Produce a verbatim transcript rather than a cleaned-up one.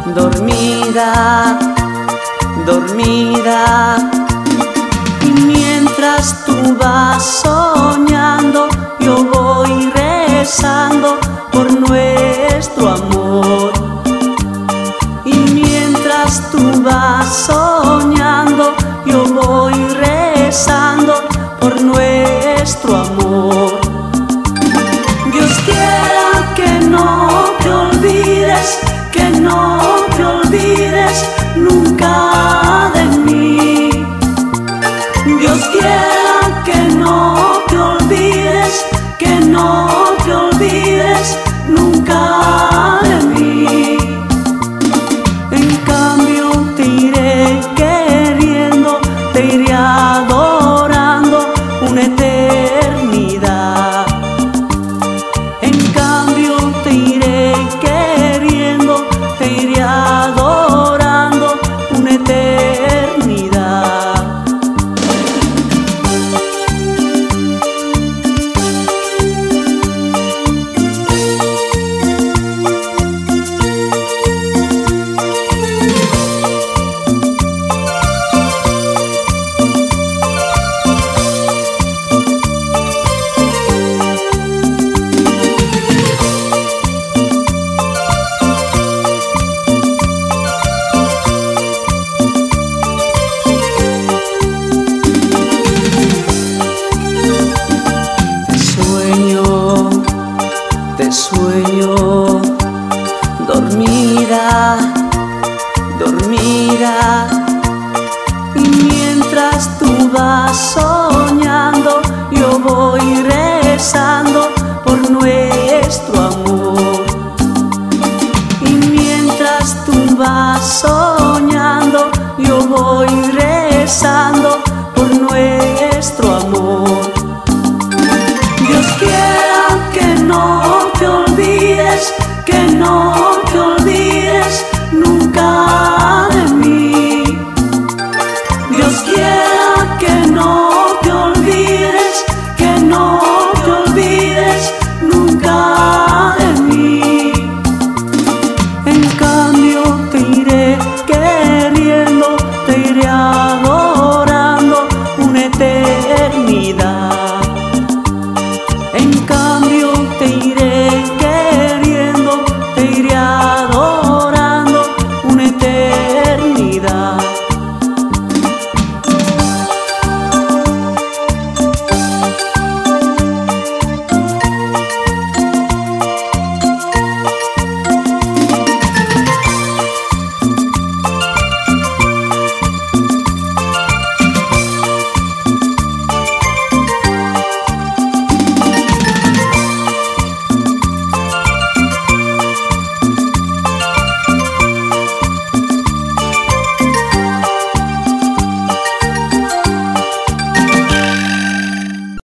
dormida, dormida. Y mientras tú vas soñando, yo voy rezando por nuestro amor. Y mientras tú vas soñando, yo voy rezando por nuestro amor. Dios quiera que no te olvides, que no te olvides nunca de mí. Dios quiera que no te olvides, que no te olvides nunca de mí. En cambio te iré queriendo, te iré adorando una eternidad. En cambio te iré queriendo, te iré adorando una eternidad. Te sueño, dormida, dormida. Y mientras tú vas soñando, yo voy rezando por nuestro amor.